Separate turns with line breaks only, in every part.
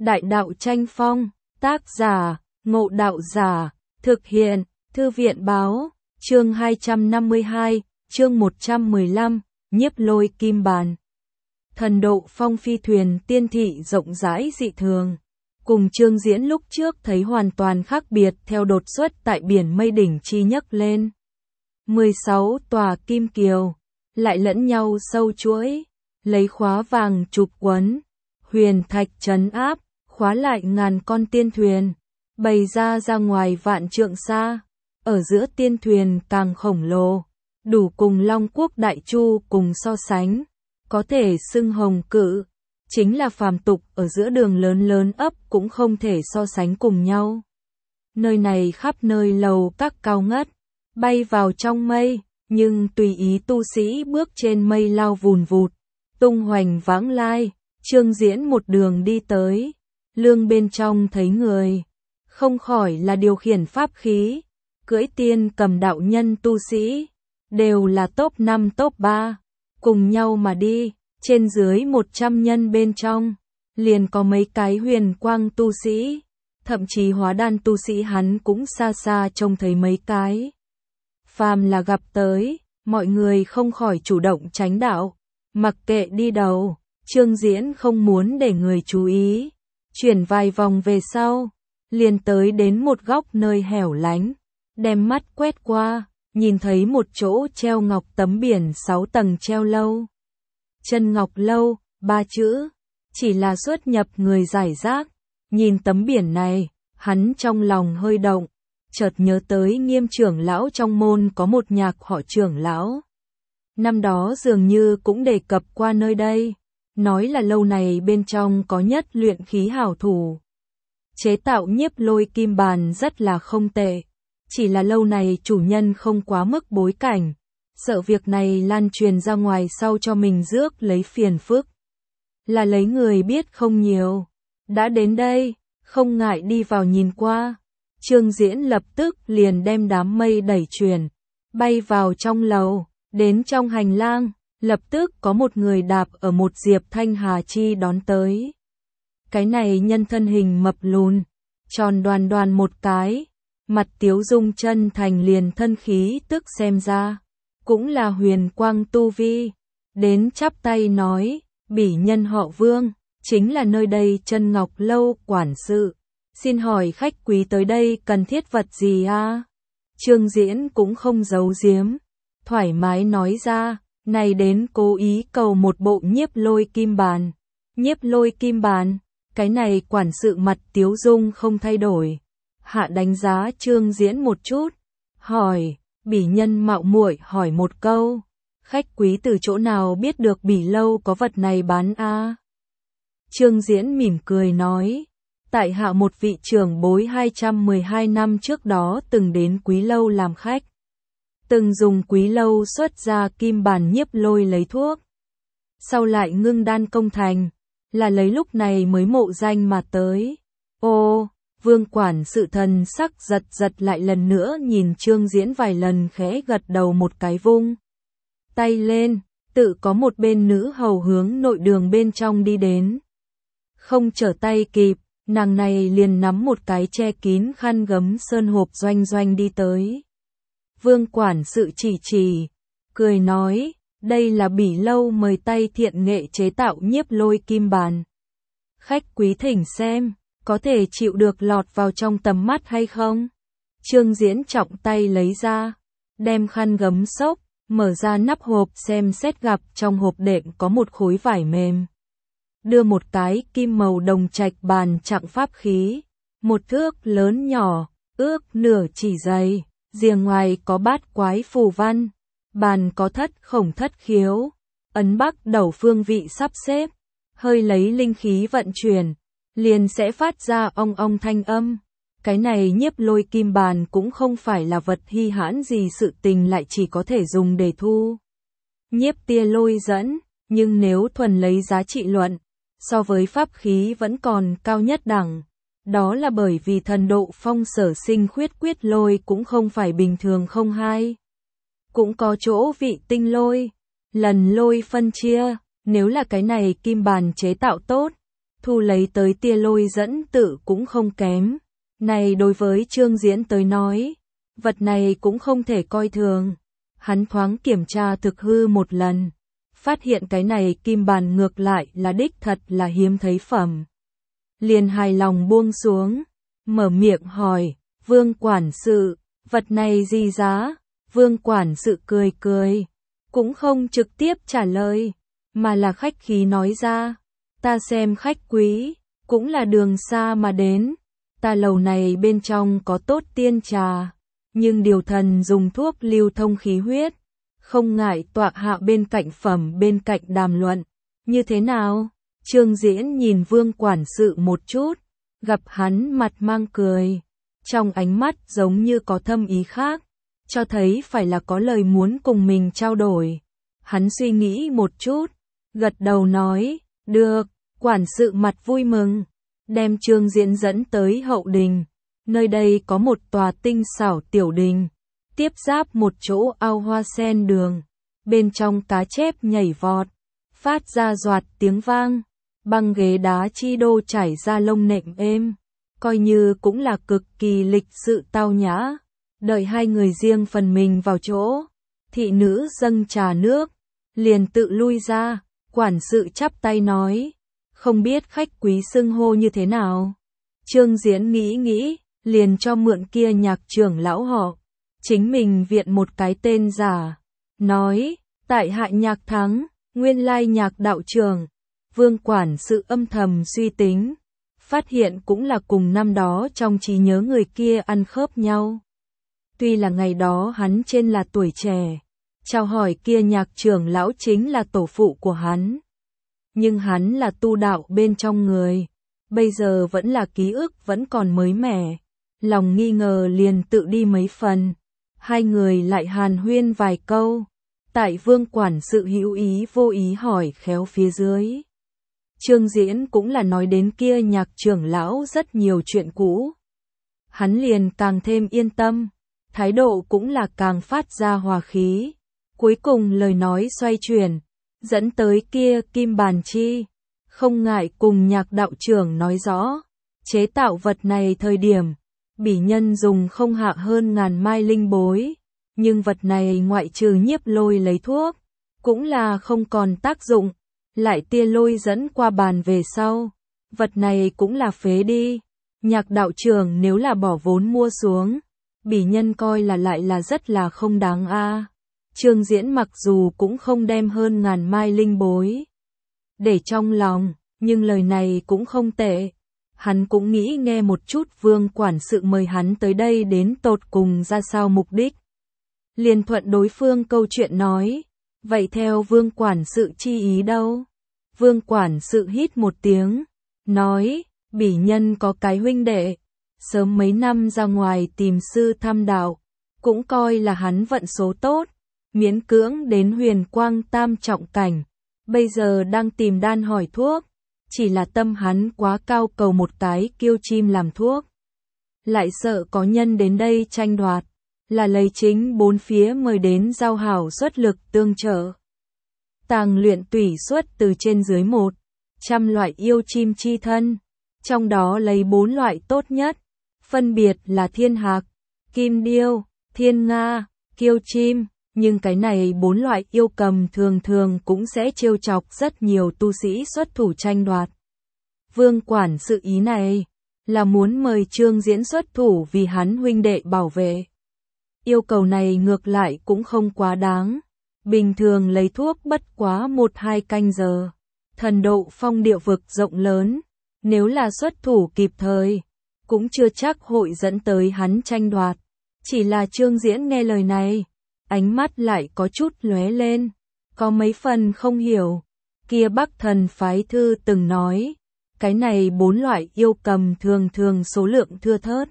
Đại đạo tranh phong, tác giả, Ngộ Đạo Giả, thực hiện, Thư viện báo, chương 252, chương 115, Nhiếp Lôi Kim Bàn. Thần độ phong phi thuyền tiên thị rộng rãi dị thường, cùng chương diễn lúc trước thấy hoàn toàn khác biệt theo đột xuất tại biển mây đỉnh chi nhấc lên. 16 tòa kim kiều, lại lẫn nhau sâu chuỗi, lấy khóa vàng chụp quấn, huyền thạch trấn áp, khóa lại ngàn con tiên thuyền, bày ra ngoài vạn trượng xa, ở giữa tiên thuyền càng khổng lồ, đủ cùng Long Quốc Đại Chu cùng so sánh, có thể xưng hồng cự, chính là phàm tục ở giữa đường lớn ấp cũng không thể so sánh cùng nhau. Nơi này khắp nơi lầu các cao ngất, bay vào trong mây, nhưng tùy ý tu sĩ bước trên mây lao vùn vụt, tung hoành vãng lai, chương diễn một đường đi tới, lương bên trong thấy người, không khỏi là điều khiển pháp khí, cưỡi tiên cầm đạo nhân tu sĩ, đều là top 5 top 3, cùng nhau mà đi, trên dưới 100 nhân bên trong, liền có mấy cái huyền quang tu sĩ, thậm chí hóa đan tu sĩ hắn cũng xa xa trông thấy mấy cái. Phàm là gặp tới, mọi người không khỏi chủ động tránh đạo, mặc kệ đi đầu, chương diễn không muốn để người chú ý, chuyển vài vòng về sau, liền tới đến một góc nơi hẻo lánh, đem mắt quét qua, nhìn thấy một chỗ treo ngọc tấm biển 6 tầng treo lâu. Chân ngọc lâu, 3 chữ, chỉ là xuất nhập người giải rác, nhìn tấm biển này, hắn trong lòng hơi động, chợt nhớ tới Nghiêm trưởng lão trong môn có một nhạc họ trưởng lão. Năm đó dường như cũng đề cập qua nơi đây, nói là lâu này bên trong có nhất luyện khí hảo thủ. Chế tạo nhiếp lôi kim bàn rất là không tệ, chỉ là lâu này chủ nhân không quá mức bối cảnh, sợ việc này lan truyền ra ngoài sau cho mình rước lấy phiền phức. Là lấy người biết không nhiều, đã đến đây, không ngại đi vào nhìn qua. Chương diễn lập tức liền đem đám mây đẩy chuyển, bay vào trong lầu, đến trong hành lang, lập tức có một người đạp ở một diệp thanh hà chi đón tới. Cái này nhân thân hình mập lùn, tròn đoàn một cái, mặt tiếu dung chân thành liền thân khí tức xem ra, cũng là huyền quang tu vi, đến chắp tay nói, bỉ nhân họ Vương, chính là nơi đây Chân Ngọc lâu quản sự. Xin hỏi khách quý tới đây cần thiết vật gì a? Chương diễn cũng không giấu giếm, thoải mái nói ra, này đến cố ý cầu một bộ nhiếp lôi kim bàn. Nhiếp lôi kim bàn, cái này quản sự mặt tiếu dung không thay đổi. Hạ đánh giá chương diễn một chút, hỏi, bỉ nhân mạo muội hỏi một câu, khách quý từ chỗ nào biết được bỉ lâu có vật này bán a? Chương diễn mỉm cười nói, tại hạ một vị trưởng bối 212 năm trước đó từng đến quý lâu làm khách. Từng dùng quý lâu xuất ra kim bàn nhiếp lôi lấy thuốc. Sau lại ngưng đan công thành, là lấy lúc này mới mộ danh mà tới. Ô, Vương quản sự thần sắc giật lại lần nữa nhìn chương diễn vài lần khẽ gật đầu một cái vung tay lên, tự có một bên nữ hầu hướng nội đường bên trong đi đến. Không trở tay kịp, nàng này liền nắm một cái che kín khăn gấm sơn hộp doanh đi tới. Vương quản sự chỉ, cười nói, đây là bỉ lâu mời tay thiện nghệ chế tạo nhiếp lôi kim bàn. Khách quý thỉnh xem, có thể chịu được lọt vào trong tầm mắt hay không? Chương diễn trọng tay lấy ra, đem khăn gấm xốc, mở ra nắp hộp xem xét gặp trong hộp đệm có một khối vải mềm. Đưa một cái kim màu đồng trạch bàn chặng pháp khí, một thước lớn nhỏ, ước nửa chỉ dày, rìa ngoài có bát quái phù văn, bàn có thất khổng thất khiếu, ấn bắc đầu phương vị sắp xếp, hơi lấy linh khí vận chuyển, liền sẽ phát ra ong thanh âm. Cái này nhiếp lôi kim bàn cũng không phải là vật hy hãn gì, sự tình lại chỉ có thể dùng để thu nhiếp tia lôi dẫn, nhưng nếu thuần lấy giá trị luận, so với pháp khí vẫn còn cao nhất đẳng. Đó là bởi vì thần độ phong sở sinh khuyết quyết lôi cũng không phải bình thường không hai. Cũng có chỗ vị tinh lôi, lần lôi phân chia, nếu là cái này kim bàn chế tạo tốt, thu lấy tới tia lôi dẫn tự cũng không kém. Này đối với Trương Diễn tới nói, vật này cũng không thể coi thường. Hắn thoáng kiểm tra thực hư một lần, phát hiện cái này kim bàn ngược lại là đích thật là hiếm thấy phẩm. Liền hài lòng buông xuống, mở miệng hỏi, Vương quản sự, vật này gì giá? Vương quản sự cười cười, cũng không trực tiếp trả lời, mà là khách khí nói ra, ta xem khách quý, cũng là đường xa mà đến, ta lầu này bên trong có tốt tiên trà, nhưng điều thần dùng thuốc lưu thông khí huyết, không ngại tọa hạ bên cạnh phẩm bên cạnh đàm luận, như thế nào? Trương Diễn nhìn Vương quản sự một chút, gặp hắn mặt mang cười, trong ánh mắt giống như có thâm ý khác, cho thấy phải là có lời muốn cùng mình trao đổi. Hắn suy nghĩ một chút, gật đầu nói, được, quản sự mặt vui mừng, đem Trương Diễn dẫn tới hậu đình. Nơi đây có một tòa tinh xảo tiểu đình, tiếp giáp một chỗ ao hoa sen đường, bên trong cá chép nhảy vọt, phát ra doạt tiếng vang, băng ghế đá chi đô trải ra lông nệm êm, coi như cũng là cực kỳ lịch sự tao nhã. Đợi hai người riêng phần mình vào chỗ, thị nữ dâng trà nước, liền tự lui ra, quản sự chắp tay nói, không biết khách quý xưng hô như thế nào. Trương Diễn nghĩ nghĩ, liền cho mượn kia nhạc trưởng lão họ, chính mình viện một cái tên giả, nói, tại hạ Nhạc Thắng, nguyên lai Nhạc đạo trưởng. Vương quản sự âm thầm suy tính, phát hiện cũng là cùng năm đó trong trí nhớ người kia ăn khớp nhau. Tuy là ngày đó hắn trên là tuổi trẻ, chào hỏi kia Nhạc trưởng lão chính là tổ phụ của hắn. Nhưng hắn là tu đạo bên trong người, bây giờ vẫn là ký ức vẫn còn mới mẻ, lòng nghi ngờ liền tự đi mấy phần. Hai người lại hàn huyên vài câu, tại Vương quản sự hữu ý vô ý hỏi khéo phía dưới. Trương Diễn cũng là nói đến kia Nhạc trưởng lão rất nhiều chuyện cũ. Hắn liền càng thêm yên tâm, thái độ cũng là càng phát ra hòa khí. Cuối cùng lời nói xoay chuyển, dẫn tới kia kim bàn chi, không ngại cùng Nhạc đạo trưởng nói rõ, chế tạo vật này thời điểm, bỉ nhân dùng không hạ hơn 1000 mai linh bối, nhưng vật này ngoại trừ nhiếp lôi lấy thuốc, cũng là không còn tác dụng, lại tia lôi dẫn qua bàn về sau, vật này cũng là phế đi. Nhạc đạo trưởng nếu là bỏ vốn mua xuống, bỉ nhân coi là lại là rất là không đáng a. Trương Diễn mặc dù cũng không đem hơn 1000 mai linh bối để trong lòng, nhưng lời này cũng không tệ. Hắn cũng nghĩ nghe một chút Vương quản sự mời hắn tới đây đến tột cùng ra sao mục đích. Liền thuận đối phương câu chuyện nói, vậy theo Vương quản sự chi ý đâu? Vương quản sự hít một tiếng, nói, bỉ nhân có cái huynh đệ, sớm mấy năm ra ngoài tìm sư thăm đạo, cũng coi là hắn vận số tốt, miễn cưỡng đến huyền quang tam trọng cảnh, bây giờ đang tìm đan hỏi thuốc, chỉ là tâm hắn quá cao cầu một cái kiêu chim làm thuốc. Lại sợ có nhân đến đây tranh đoạt, là lấy chính bốn phía mời đến giao hảo xuất lực tương trợ. Tàng luyện tủy xuất từ trên dưới 100 loại yêu chim chi thân, trong đó lấy 4 loại tốt nhất, phân biệt là thiên hạc, kim điêu, thiên nga, kiêu chim, nhưng cái này 4 loại yêu cầm thường thường cũng sẽ trêu chọc rất nhiều tu sĩ xuất thủ tranh đoạt. Vương quản sự ý này là muốn mời Trương Diễn xuất thủ vì hắn huynh đệ bảo vệ. Yêu cầu này ngược lại cũng không quá đáng, bình thường lấy thuốc bất quá 1-2 canh giờ. Thần độ phong địa vực rộng lớn, nếu là xuất thủ kịp thời, cũng chưa chắc hội dẫn tới hắn tranh đoạt. Chỉ là Trương Diễn nghe lời này, ánh mắt lại có chút lóe lên, có mấy phần không hiểu. Kia Bắc Thần phái thư từng nói, cái này 4 loại yêu cầm thường thường số lượng thưa thớt,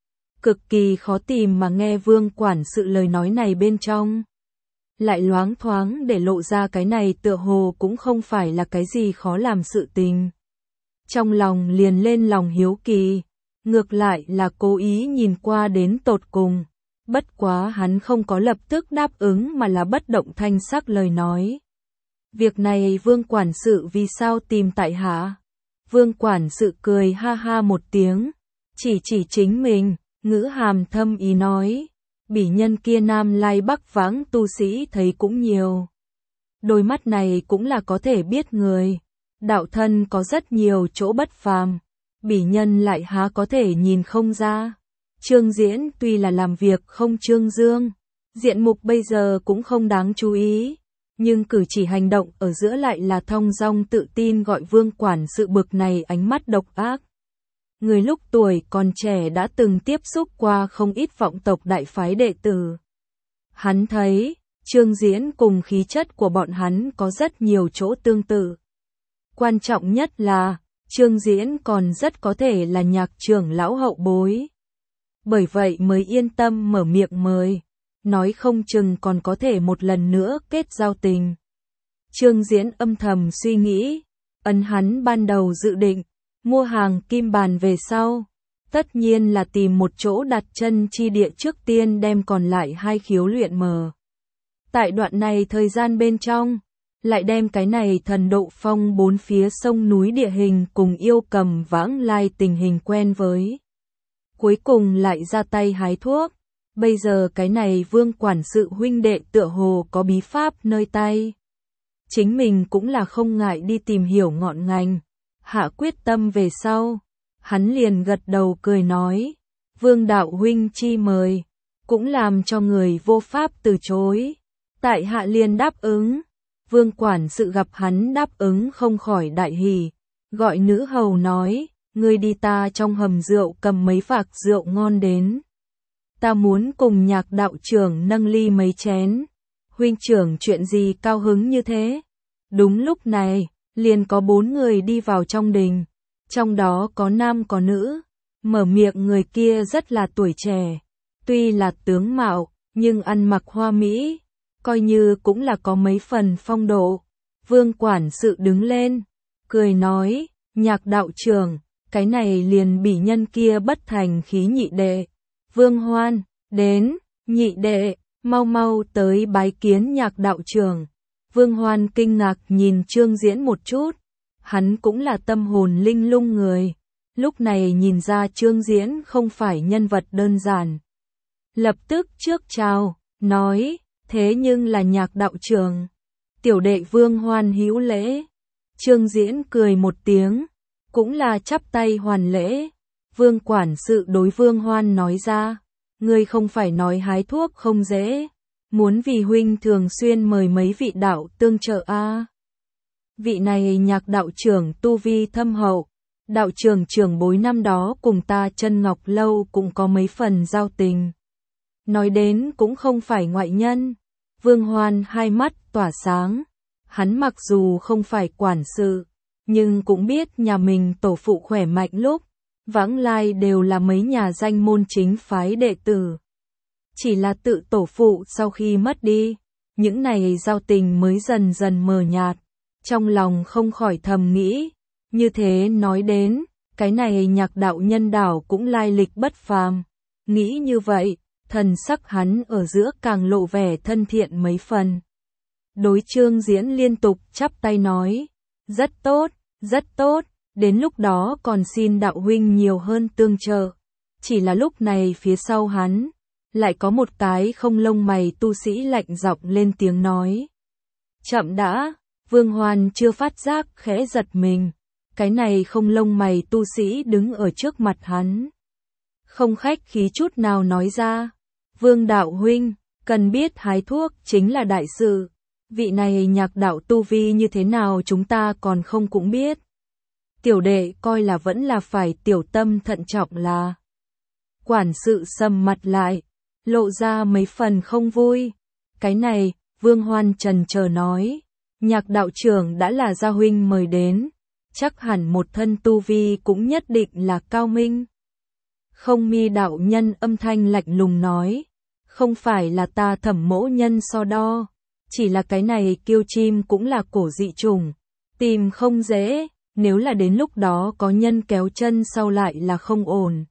cực kỳ khó tìm, mà nghe Vương quản sự lời nói này bên trong, lại loáng thoáng để lộ ra cái này tựa hồ cũng không phải là cái gì khó làm sự tình. Trong lòng liền lên lòng hiếu kỳ, ngược lại là cố ý nhìn qua đến tột cùng. Bất quá hắn không có lập tức đáp ứng mà là bất động thanh sắc lời nói. Việc này Vương quản sự vì sao tìm tại hạ? Vương quản sự cười ha ha một tiếng, chỉ chính mình, ngữ hàm thâm ý nói, bỉ nhân kia Nam Lai Bắc vãng tu sĩ thấy cũng nhiều. Đôi mắt này cũng là có thể biết người, đạo thân có rất nhiều chỗ bất phàm, bỉ nhân lại há có thể nhìn không ra. Trương Diễn tuy là làm việc không trương dương, diện mục bây giờ cũng không đáng chú ý, nhưng cử chỉ hành động ở giữa lại là thong dong tự tin, gọi Vương quản sự bực này ánh mắt độc ác. Người lúc tuổi còn trẻ đã từng tiếp xúc qua không ít vọng tộc đại phái đệ tử. Hắn thấy, Trương Diễn cùng khí chất của bọn hắn có rất nhiều chỗ tương tự. Quan trọng nhất là, Trương Diễn còn rất có thể là Nhạc trưởng lão hậu bối. Bởi vậy mới yên tâm mở miệng mời, nói không chừng còn có thể một lần nữa kết giao tình. Trương Diễn âm thầm suy nghĩ, hắn ban đầu dự định mua hàng kim bàn về sau, tất nhiên là tìm một chỗ đặt chân chi địa trước tiên đem còn lại 2 khiếu luyện mở. Tại đoạn này thời gian bên trong, lại đem cái này Thần Độ Phong 4 phía sông núi địa hình cùng Yêu Cầm vãng lai tình hình quen với. Cuối cùng lại ra tay hái thuốc. Bây giờ cái này Vương quản sự huynh đệ tựa hồ có bí pháp nơi tay. Chính mình cũng là không ngại đi tìm hiểu ngọn ngành. Hạ quyết tâm về sau, hắn liền gật đầu cười nói, Vương đạo huynh chi mời, cũng làm cho người vô pháp từ chối. Tại hạ liền đáp ứng. Vương quản sự gặp hắn đáp ứng không khỏi đại hỉ, gọi nữ hầu nói, ngươi đi ta trong hầm rượu cầm mấy vạc rượu ngon đến. Ta muốn cùng Nhạc đạo trưởng nâng ly mấy chén. Huynh trưởng chuyện gì cao hứng như thế? Đúng lúc này, liền có 4 người đi vào trong đình, trong đó có nam có nữ. Mở miệng người kia rất là tuổi trẻ, tuy là tướng mạo, nhưng ăn mặc hoa mỹ, coi như cũng là có mấy phần phong độ. Vương quản sự đứng lên, cười nói, Nhạc đạo trưởng, cái này liền bỉ nhân kia bất thành khí nhị đệ. Vương Hoan, đến, nhị đệ, mau mau tới bái kiến Nhạc đạo trưởng. Vương Hoan kinh ngạc nhìn Trương Diễn một chút, hắn cũng là tâm hồn linh lung người, lúc này nhìn ra Trương Diễn không phải nhân vật đơn giản. Lập tức trước chào, nói, thế nhưng là Nhạc đạo trưởng. Tiểu đệ Vương Hoan hữu lễ. Trương Diễn cười một tiếng, cũng là chắp tay hoàn lễ. Vương quản sự đối Vương Hoan nói ra, ngươi không phải nói hái thuốc không dễ, muốn vì huynh thường xuyên mời mấy vị đạo tương trợ a. Vị này Nhạc đạo trưởng tu vi thâm hậu, đạo trưởng trưởng bối năm đó cùng ta Chân Ngọc lâu cũng có mấy phần giao tình. Nói đến cũng không phải ngoại nhân. Vương Hoan hai mắt tỏa sáng, hắn mặc dù không phải quản sự, nhưng cũng biết nhà mình tổ phụ khỏe mạnh lúc vãng lai đều là mấy nhà danh môn chính phái đệ tử. Chỉ là tự tổ phụ sau khi mất đi, những này giao tình mới dần dần mờ nhạt, trong lòng không khỏi thầm nghĩ, như thế nói đến, cái này Nhạc đạo nhân đảo cũng lai lịch bất phàm. Nghĩ như vậy, thần sắc hắn ở giữa càng lộ vẻ thân thiện mấy phần. Đối Trương Diễn liên tục chắp tay nói, rất tốt, đến lúc đó còn xin đạo huynh nhiều hơn tương trợ. Chỉ là lúc này phía sau hắn, lại có một cái không lông mày tu sĩ lạnh giọng lên tiếng nói. Chậm đã, Vương Hoan chưa phát giác khẽ giật mình, cái này không lông mày tu sĩ đứng ở trước mặt hắn. Không khách khí chút nào nói ra, Vương đạo huynh, cần biết hái thuốc chính là đại sự, vị này Nhạc đạo tu vi như thế nào chúng ta còn không cũng biết. Tiểu đệ coi là vẫn là phải tiểu tâm thận trọng là. Quản sự sầm mặt lại, lộ ra mấy phần không vui. Cái này, Vương Hoan trần chờ nói, Nhạc đạo trưởng đã là gia huynh mời đến, chắc hẳn một thân tu vi cũng nhất định là cao minh. Không Mi đạo nhân âm thanh lạnh lùng nói, không phải là ta thẩm mỗ nhân so đo, chỉ là cái này kiêu chim cũng là cổ dị trùng, tìm không dễ, nếu là đến lúc đó có nhân kéo chân sau lại là không ổn.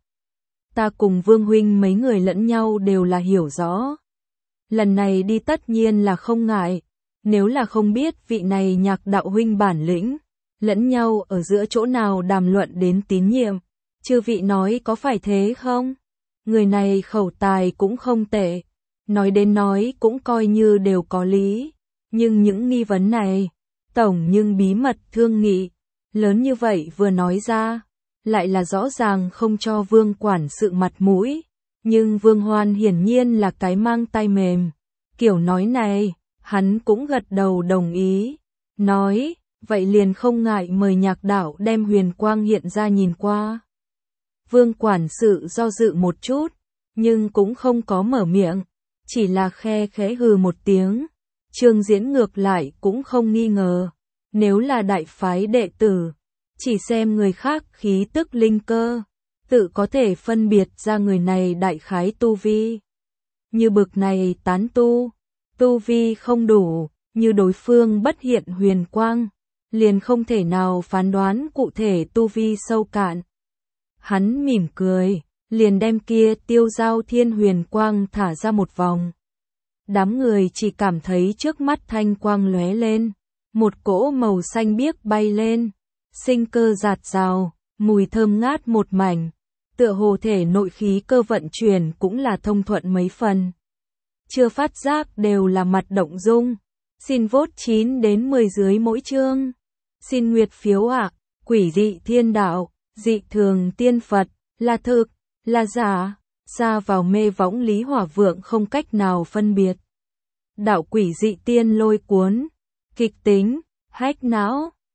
Ta cùng Vương huynh mấy người lẫn nhau đều là hiểu rõ. Lần này đi tất nhiên là không ngại, nếu là không biết vị này Nhạc đạo huynh bản lĩnh, lẫn nhau ở giữa chỗ nào đàm luận đến tín nhiệm. Chư vị nói có phải thế không? Người này khẩu tài cũng không tệ, nói đến nói cũng coi như đều có lý, nhưng những nghi vấn này, tổng nhưng bí mật thương nghị, lớn như vậy vừa nói ra, lại là rõ ràng không cho Vương quản sự mặt mũi, nhưng Vương Hoan hiển nhiên là cái mang tay mềm, kiểu nói này, hắn cũng gật đầu đồng ý, nói, vậy liền không ngại mời Nhạc đạo đem huyền quang hiện ra nhìn qua. Vương quản sự do dự một chút, nhưng cũng không có mở miệng, chỉ là khe khẽ hừ một tiếng. Trương Diễn ngược lại cũng không nghi ngờ, nếu là đại phái đệ tử, chỉ xem người khác khí tức linh cơ, tự có thể phân biệt ra người này đại khái tu vi. Như bực này tán tu vi không đủ, như đối phương bất hiện huyền quang, liền không thể nào phán đoán cụ thể tu vi sâu cạn. Hắn mỉm cười, liền đem kia tiêu giao thiên huyền quang thả ra một vòng. Đám người chỉ cảm thấy trước mắt thanh quang lóe lên, một cỗ màu xanh biếc bay lên, sinh cơ dạt dào, mùi thơm ngát một mảnh, tựa hồ thể nội khí cơ vận chuyển cũng là thông thuận mấy phần. Chưa phát giác đều là mặt động dung, xin vote 9 đến 10 dưới mỗi chương. Xin nguyệt phiếu ạ, quỷ dị thiên đạo, dị thường tiên Phật, là thực, là giả, xa vào mê võng Lý Hỏa Vượng không cách nào phân biệt. Đạo quỷ dị tiên lôi cuốn, kịch tính, hách não.